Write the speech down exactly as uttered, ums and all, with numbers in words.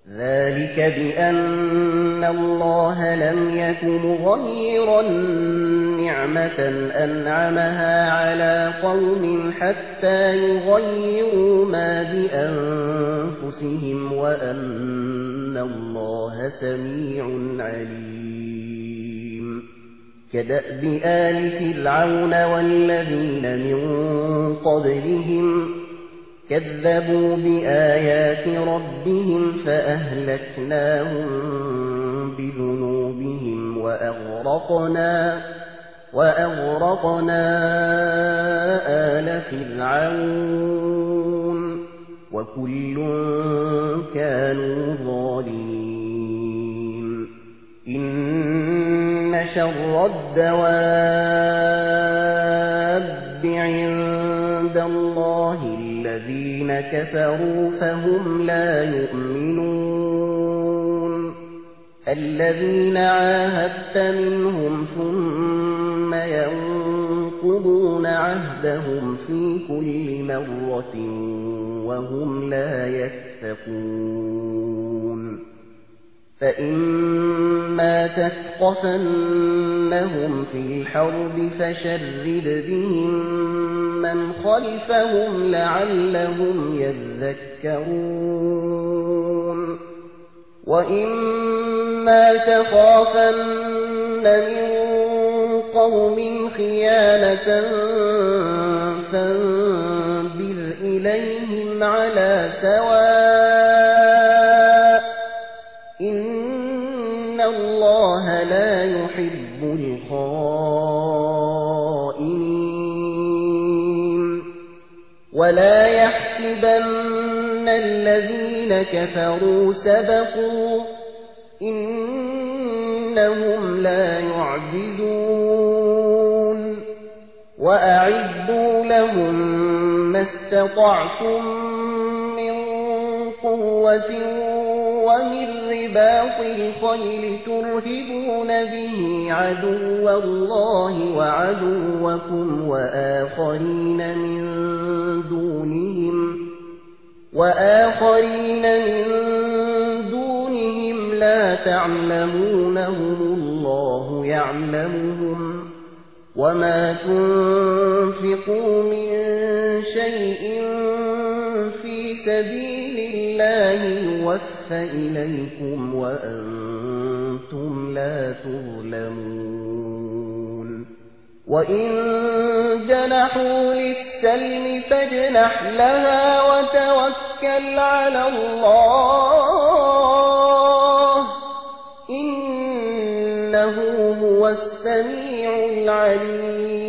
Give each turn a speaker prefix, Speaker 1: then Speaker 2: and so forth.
Speaker 1: ذلك بأن الله لم يك مغيرا نعمة أنعمها على قوم حتى يغيروا ما بأنفسهم وأن الله سميع عليم كدأب آل فرعون والذين من قبلهم كذبوا بآيات ربهم فأهلكناهم بذنوبهم وأغرقنا وأغرقنا آل فرعون وكل كانوا ظالمين إن شر الدواب عند الله الذين كفروا فهم لا يؤمنون الذين عاهدت منهم ثم ينقضون عهدهم في كل مرة وهم لا يتقون فإما تثقفنهم في الحرب فشرد بهم من خلفهم لعلهم يذكرون وإما تخافن من قوم خيانة فانبذ إليهم على سواء إن الله لا يحب الخائنين ولا يحسبن الذين كفروا سبقوا إنهم لا يعجزون وأعدوا لهم ما استطعتم من قوة ومن رباط الخيل ترهبون به عدو الله وعدوكم وآخرين من دونهم وآخرين من دونهم لا تعلمونهم الله يعلمهم وما تنفقوا من شيء في سبيل الله يوفى إليكم وأنتم لا تظلمون وإن جنحوا للسلم فاجنح لها وتوكل على الله إنه هو السميع العليم